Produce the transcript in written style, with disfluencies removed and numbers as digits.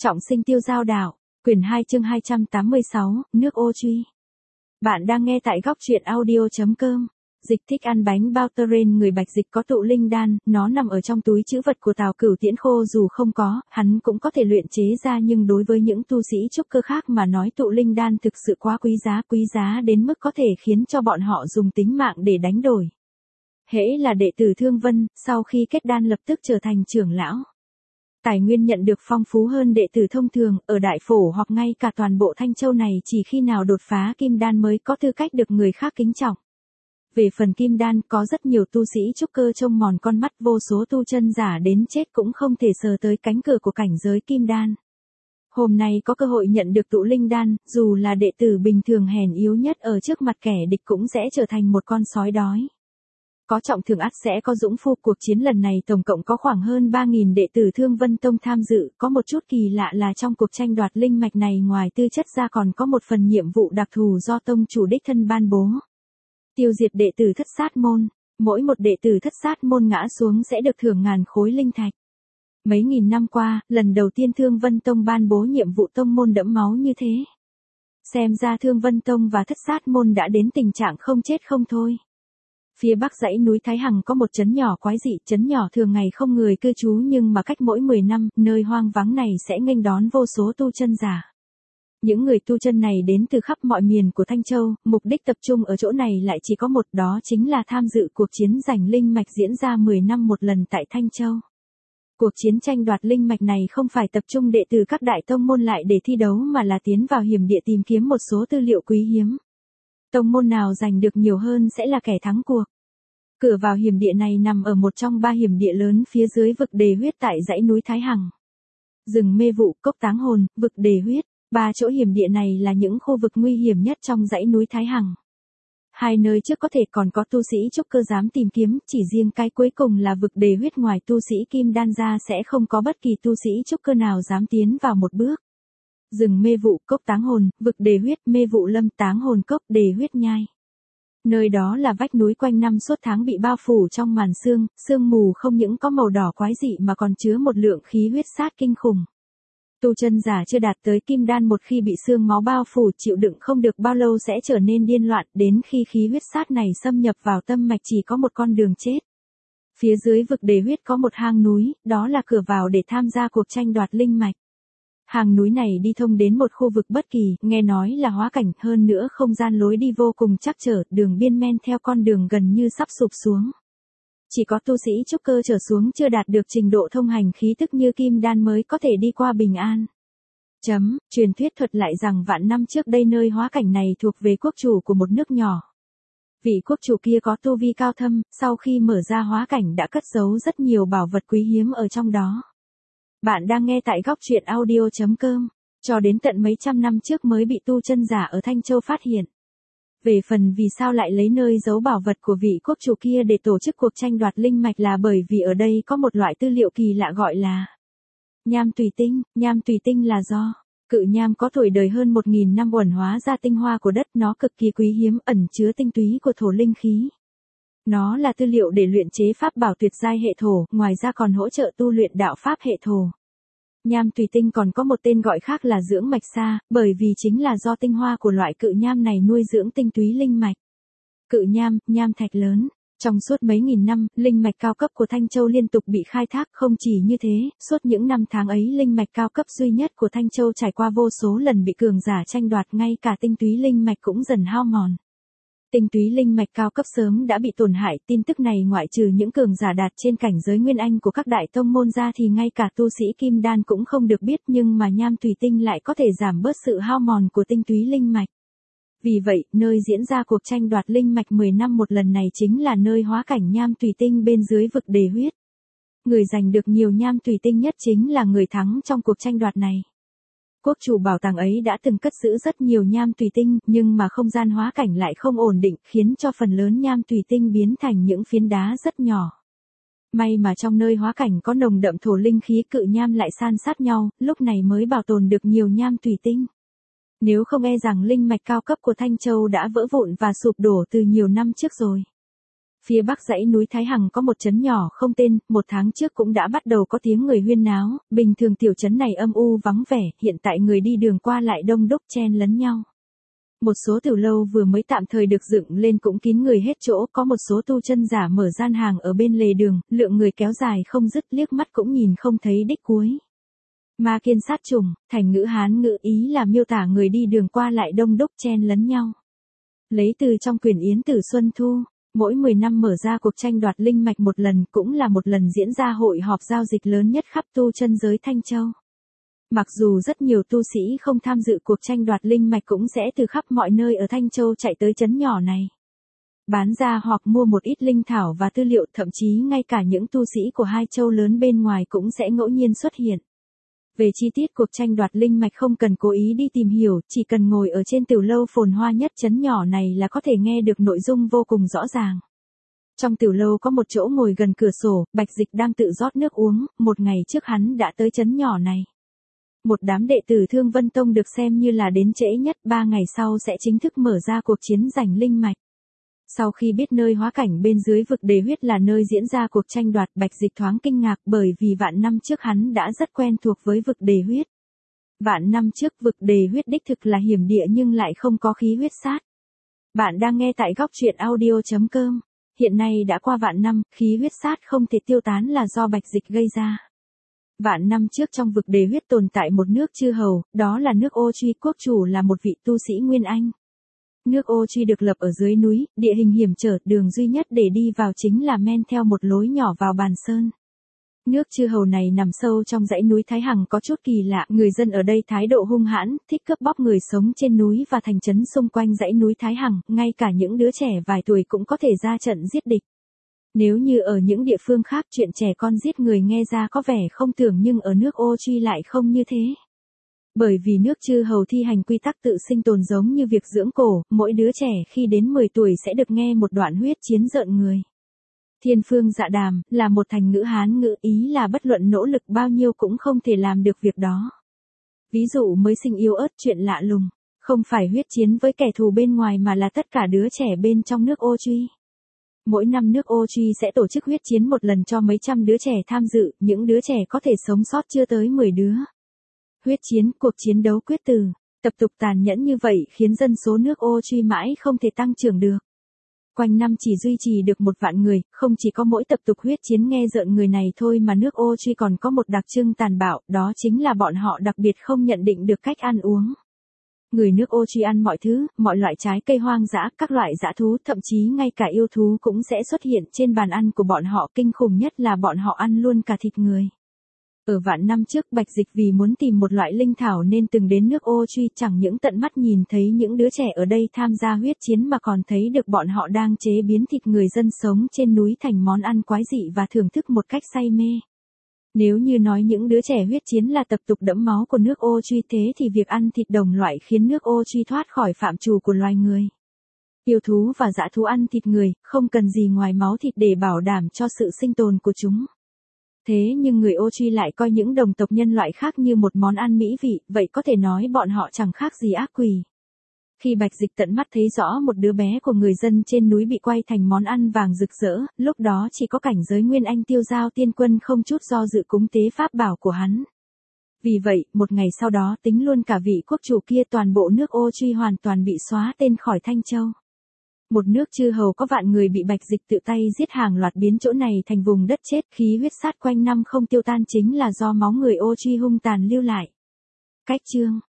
Trọng sinh tiêu giao đạo, quyển 2 chương 286, nước ô truy. Bạn đang nghe tại góc truyện audio.com. Dịch thích ăn bánh bao tơ rên. Người Bạch Dịch có tụ linh đan, nó nằm ở trong túi trữ vật của Tào Cửu Tiễn khô, dù không có, hắn cũng có thể luyện chế ra, nhưng đối với những tu sĩ trúc cơ khác mà nói tụ linh đan thực sự quá quý giá đến mức có thể khiến cho bọn họ dùng tính mạng để đánh đổi. Hễ là đệ tử Thương Vân, sau khi kết đan lập tức trở thành trưởng lão. Tài nguyên nhận được phong phú hơn đệ tử thông thường, ở Đại Phổ hoặc ngay cả toàn bộ Thanh Châu này chỉ khi nào đột phá kim đan mới có tư cách được người khác kính trọng. Về phần kim đan, có rất nhiều tu sĩ trúc cơ trông mòn con mắt, vô số tu chân giả đến chết cũng không thể sờ tới cánh cửa của cảnh giới kim đan. Hôm nay có cơ hội nhận được tụ linh đan, dù là đệ tử bình thường hèn yếu nhất ở trước mặt kẻ địch cũng sẽ trở thành một con sói đói. Có trọng thưởng ắt sẽ có dũng phu. Cuộc chiến lần này tổng cộng có khoảng hơn 3.000 đệ tử Thương Vân Tông tham dự. Có một chút kỳ lạ là trong cuộc tranh đoạt linh mạch này, ngoài tư chất ra còn có một phần nhiệm vụ đặc thù do tông chủ đích thân ban bố. Tiêu diệt đệ tử Thất Sát Môn. Mỗi một đệ tử Thất Sát Môn ngã xuống sẽ được thưởng 1000 khối linh thạch. Mấy nghìn năm qua, lần đầu tiên Thương Vân Tông ban bố nhiệm vụ tông môn đẫm máu như thế. Xem ra Thương Vân Tông và Thất Sát Môn đã đến tình trạng không chết không thôi. Phía bắc dãy núi Thái Hằng có một trấn nhỏ quái dị, trấn nhỏ thường ngày không người cư trú, nhưng mà cách mỗi 10 năm, nơi hoang vắng này sẽ nghênh đón vô số tu chân giả. Những người tu chân này đến từ khắp mọi miền của Thanh Châu, mục đích tập trung ở chỗ này lại chỉ có một, đó chính là tham dự cuộc chiến giành linh mạch diễn ra 10 năm một lần tại Thanh Châu. Cuộc chiến tranh đoạt linh mạch này không phải tập trung đệ tử các đại tông môn lại để thi đấu, mà là tiến vào hiểm địa tìm kiếm một số tư liệu quý hiếm. Tông môn nào giành được nhiều hơn sẽ là kẻ thắng cuộc. Cửa vào hiểm địa này nằm ở một trong 3 hiểm địa lớn phía dưới vực Đề Huyết tại dãy núi Thái Hằng. Rừng Mê Vụ, Cốc Táng Hồn, vực Đề Huyết, 3 chỗ hiểm địa này là những khu vực nguy hiểm nhất trong dãy núi Thái Hằng. 2 nơi trước có thể còn có tu sĩ trúc cơ dám tìm kiếm, chỉ riêng cái cuối cùng là vực Đề Huyết ngoài tu sĩ kim đan ra sẽ không có bất kỳ tu sĩ trúc cơ nào dám tiến vào một bước. Rừng Mê Vụ, Cốc Táng Hồn, vực Đề Huyết, Mê Vụ Lâm, Táng Hồn Cốc, Đề Huyết Nhai. Nơi đó là vách núi quanh năm suốt tháng bị bao phủ trong màn sương, sương mù không những có màu đỏ quái dị mà còn chứa một lượng khí huyết sát kinh khủng. Tu chân giả chưa đạt tới kim đan một khi bị sương máu bao phủ chịu đựng không được bao lâu sẽ trở nên điên loạn, đến khi khí huyết sát này xâm nhập vào tâm mạch chỉ có một con đường chết. Phía dưới vực Đề Huyết có một hang núi, đó là cửa vào để tham gia cuộc tranh đoạt linh mạch. Hang núi này đi thông đến một khu vực bất kỳ, nghe nói là hóa cảnh, hơn nữa không gian lối đi vô cùng trắc trở, đường biên men theo con đường gần như sắp sụp xuống. Chỉ có tu sĩ trúc cơ trở xuống chưa đạt được trình độ thông hành khí tức như kim đan mới có thể đi qua bình an. Truyền thuyết thuật lại rằng vạn năm trước đây nơi hóa cảnh này thuộc về quốc chủ của một nước nhỏ. Vị quốc chủ kia có tu vi cao thâm, sau khi mở ra hóa cảnh đã cất giấu rất nhiều bảo vật quý hiếm ở trong đó. Bạn đang nghe tại góc truyện audio.com, cho đến tận mấy trăm năm trước mới bị tu chân giả ở Thanh Châu phát hiện. Về phần vì sao lại lấy nơi giấu bảo vật của vị quốc chủ kia để tổ chức cuộc tranh đoạt linh mạch là bởi vì ở đây có một loại tư liệu kỳ lạ gọi là nham tùy tinh. Nham tùy tinh là do cự nham có tuổi đời hơn 1000 năm uẩn hóa ra tinh hoa của đất, nó cực kỳ quý hiếm, ẩn chứa tinh túy của thổ linh khí. Nó là tư liệu để luyện chế pháp bảo tuyệt giai hệ thổ, ngoài ra còn hỗ trợ tu luyện đạo pháp hệ thổ. Nham tùy tinh còn có một tên gọi khác là dưỡng mạch sa, bởi vì chính là do tinh hoa của loại cự nham này nuôi dưỡng tinh túy linh mạch. Cự nham, nham thạch lớn. Trong suốt mấy nghìn năm, linh mạch cao cấp của Thanh Châu liên tục bị khai thác, không chỉ như thế, suốt những năm tháng ấy linh mạch cao cấp duy nhất của Thanh Châu trải qua vô số lần bị cường giả tranh đoạt, ngay cả tinh túy linh mạch cũng dần hao mòn. Tinh túy linh mạch cao cấp sớm đã bị tổn hại, tin tức này ngoại trừ những cường giả đạt trên cảnh giới nguyên anh của các đại tông môn ra thì ngay cả tu sĩ kim đan cũng không được biết, nhưng mà nham tùy tinh lại có thể giảm bớt sự hao mòn của tinh túy linh mạch. Vì vậy, nơi diễn ra cuộc tranh đoạt linh mạch 10 năm một lần này chính là nơi hóa cảnh nham tùy tinh bên dưới vực Đề Huyết. Người giành được nhiều nham tùy tinh nhất chính là người thắng trong cuộc tranh đoạt này. Quốc chủ bảo tàng ấy đã từng cất giữ rất nhiều nham tùy tinh, nhưng mà không gian hóa cảnh lại không ổn định, khiến cho phần lớn nham tùy tinh biến thành những phiến đá rất nhỏ. May mà trong nơi hóa cảnh có nồng đậm thổ linh khí, cự nham lại san sát nhau, lúc này mới bảo tồn được nhiều nham tùy tinh. Nếu không e rằng linh mạch cao cấp của Thanh Châu đã vỡ vụn và sụp đổ từ nhiều năm trước rồi. Phía bắc dãy núi Thái Hằng có một trấn nhỏ không tên, một tháng trước cũng đã bắt đầu có tiếng người huyên náo, bình thường tiểu trấn này âm u vắng vẻ, hiện tại người đi đường qua lại đông đúc chen lấn nhau. Một số tiểu lâu vừa mới tạm thời được dựng lên cũng kín người hết chỗ, có một số tu chân giả mở gian hàng ở bên lề đường, lượng người kéo dài không dứt, liếc mắt cũng nhìn không thấy đích cuối. Ma kiên sát trùng, thành ngữ Hán ngữ ý là miêu tả người đi đường qua lại đông đúc chen lấn nhau. Lấy từ trong quyển Yến Tử Xuân Thu, mỗi 10 năm mở ra cuộc tranh đoạt linh mạch một lần, cũng là một lần diễn ra hội họp giao dịch lớn nhất khắp tu chân giới Thanh Châu. Mặc dù rất nhiều tu sĩ không tham dự cuộc tranh đoạt linh mạch cũng sẽ từ khắp mọi nơi ở Thanh Châu chạy tới trấn nhỏ này. Bán ra hoặc mua một ít linh thảo và tư liệu, thậm chí ngay cả những tu sĩ của hai châu lớn bên ngoài cũng sẽ ngẫu nhiên xuất hiện. Về chi tiết cuộc tranh đoạt linh mạch không cần cố ý đi tìm hiểu, chỉ cần ngồi ở trên tiểu lâu phồn hoa nhất trấn nhỏ này là có thể nghe được nội dung vô cùng rõ ràng. Trong tiểu lâu có một chỗ ngồi gần cửa sổ, Bạch Dịch đang tự rót nước uống, một ngày trước hắn đã tới trấn nhỏ này. Một đám đệ tử Thương Vân Tông được xem như là đến trễ nhất, 3 ngày sau sẽ chính thức mở ra cuộc chiến giành linh mạch. Sau khi biết nơi hóa cảnh bên dưới vực Đề Huyết là nơi diễn ra cuộc tranh đoạt, Bạch Dịch thoáng kinh ngạc bởi vì vạn năm trước hắn đã rất quen thuộc với vực Đề Huyết. Vạn năm trước vực Đề Huyết đích thực là hiểm địa nhưng lại không có khí huyết sát. Bạn đang nghe tại góc truyện audio.com. Hiện nay đã qua vạn năm, khí huyết sát không thể tiêu tán là do Bạch Dịch gây ra. Vạn năm trước trong vực Đề Huyết tồn tại một nước chư hầu, đó là nước Ô Truy, quốc chủ là một vị tu sĩ Nguyên Anh. Nước Ô Truy được lập ở dưới núi, địa hình hiểm trở, đường duy nhất để đi vào chính là men theo một lối nhỏ vào Bàn Sơn. Nước chư hầu này nằm sâu trong dãy núi Thái Hằng có chút kỳ lạ, người dân ở đây thái độ hung hãn, thích cướp bóc người sống trên núi và thành trấn xung quanh dãy núi Thái Hằng, ngay cả những đứa trẻ vài tuổi cũng có thể ra trận giết địch. Nếu như ở những địa phương khác chuyện trẻ con giết người nghe ra có vẻ không tưởng nhưng ở nước Ô Truy lại không như thế. Bởi vì nước chư hầu thi hành quy tắc tự sinh tồn giống như việc dưỡng cổ, mỗi đứa trẻ khi đến 10 tuổi sẽ được nghe một đoạn huyết chiến rợn người. Thiên phương dạ đàm, là một thành ngữ Hán ngữ ý là bất luận nỗ lực bao nhiêu cũng không thể làm được việc đó. Ví dụ mới sinh yếu ớt chuyện lạ lùng, không phải huyết chiến với kẻ thù bên ngoài mà là tất cả đứa trẻ bên trong nước Ô Truy. Mỗi năm nước Ô Truy sẽ tổ chức huyết chiến một lần cho mấy trăm đứa trẻ tham dự, những đứa trẻ có thể sống sót chưa tới 10 đứa. Huyết chiến, cuộc chiến đấu quyết tử, tập tục tàn nhẫn như vậy khiến dân số nước Ô Truy mãi không thể tăng trưởng được. Quanh năm chỉ duy trì được 1 vạn người, không chỉ có mỗi tập tục huyết chiến nghe rợn người này thôi mà nước Ô Truy còn có một đặc trưng tàn bạo, đó chính là bọn họ đặc biệt không nhận định được cách ăn uống. Người nước Ô Truy ăn mọi thứ, mọi loại trái cây hoang dã, các loại dã thú, thậm chí ngay cả yêu thú cũng sẽ xuất hiện trên bàn ăn của bọn họ, kinh khủng nhất là bọn họ ăn luôn cả thịt người. Ở vạn năm trước Bạch Dịch vì muốn tìm một loại linh thảo nên từng đến nước Ô Truy, chẳng những tận mắt nhìn thấy những đứa trẻ ở đây tham gia huyết chiến mà còn thấy được bọn họ đang chế biến thịt người dân sống trên núi thành món ăn quái dị và thưởng thức một cách say mê. Nếu như nói những đứa trẻ huyết chiến là tập tục đẫm máu của nước Ô Truy thế thì việc ăn thịt đồng loại khiến nước Ô Truy thoát khỏi phạm trù của loài người. Yêu thú và dã thú ăn thịt người, không cần gì ngoài máu thịt để bảo đảm cho sự sinh tồn của chúng. Thế nhưng người Ô Truy lại coi những đồng tộc nhân loại khác như một món ăn mỹ vị, vậy có thể nói bọn họ chẳng khác gì ác quỷ. Khi Bạch Dịch tận mắt thấy rõ một đứa bé của người dân trên núi bị quay thành món ăn vàng rực rỡ, lúc đó chỉ có cảnh giới Nguyên Anh Tiêu Giao Tiên Quân không chút do dự cúng tế pháp bảo của hắn. Vì vậy, một ngày sau đó tính luôn cả vị quốc chủ kia, toàn bộ nước Ô Truy hoàn toàn bị xóa tên khỏi Thanh Châu. Một nước chư hầu có vạn người bị Bạch Dịch tự tay giết hàng loạt, biến chỗ này thành vùng đất chết, khí huyết sát quanh năm không tiêu tan chính là do máu người Ô Truy hung tàn lưu lại. Cách chương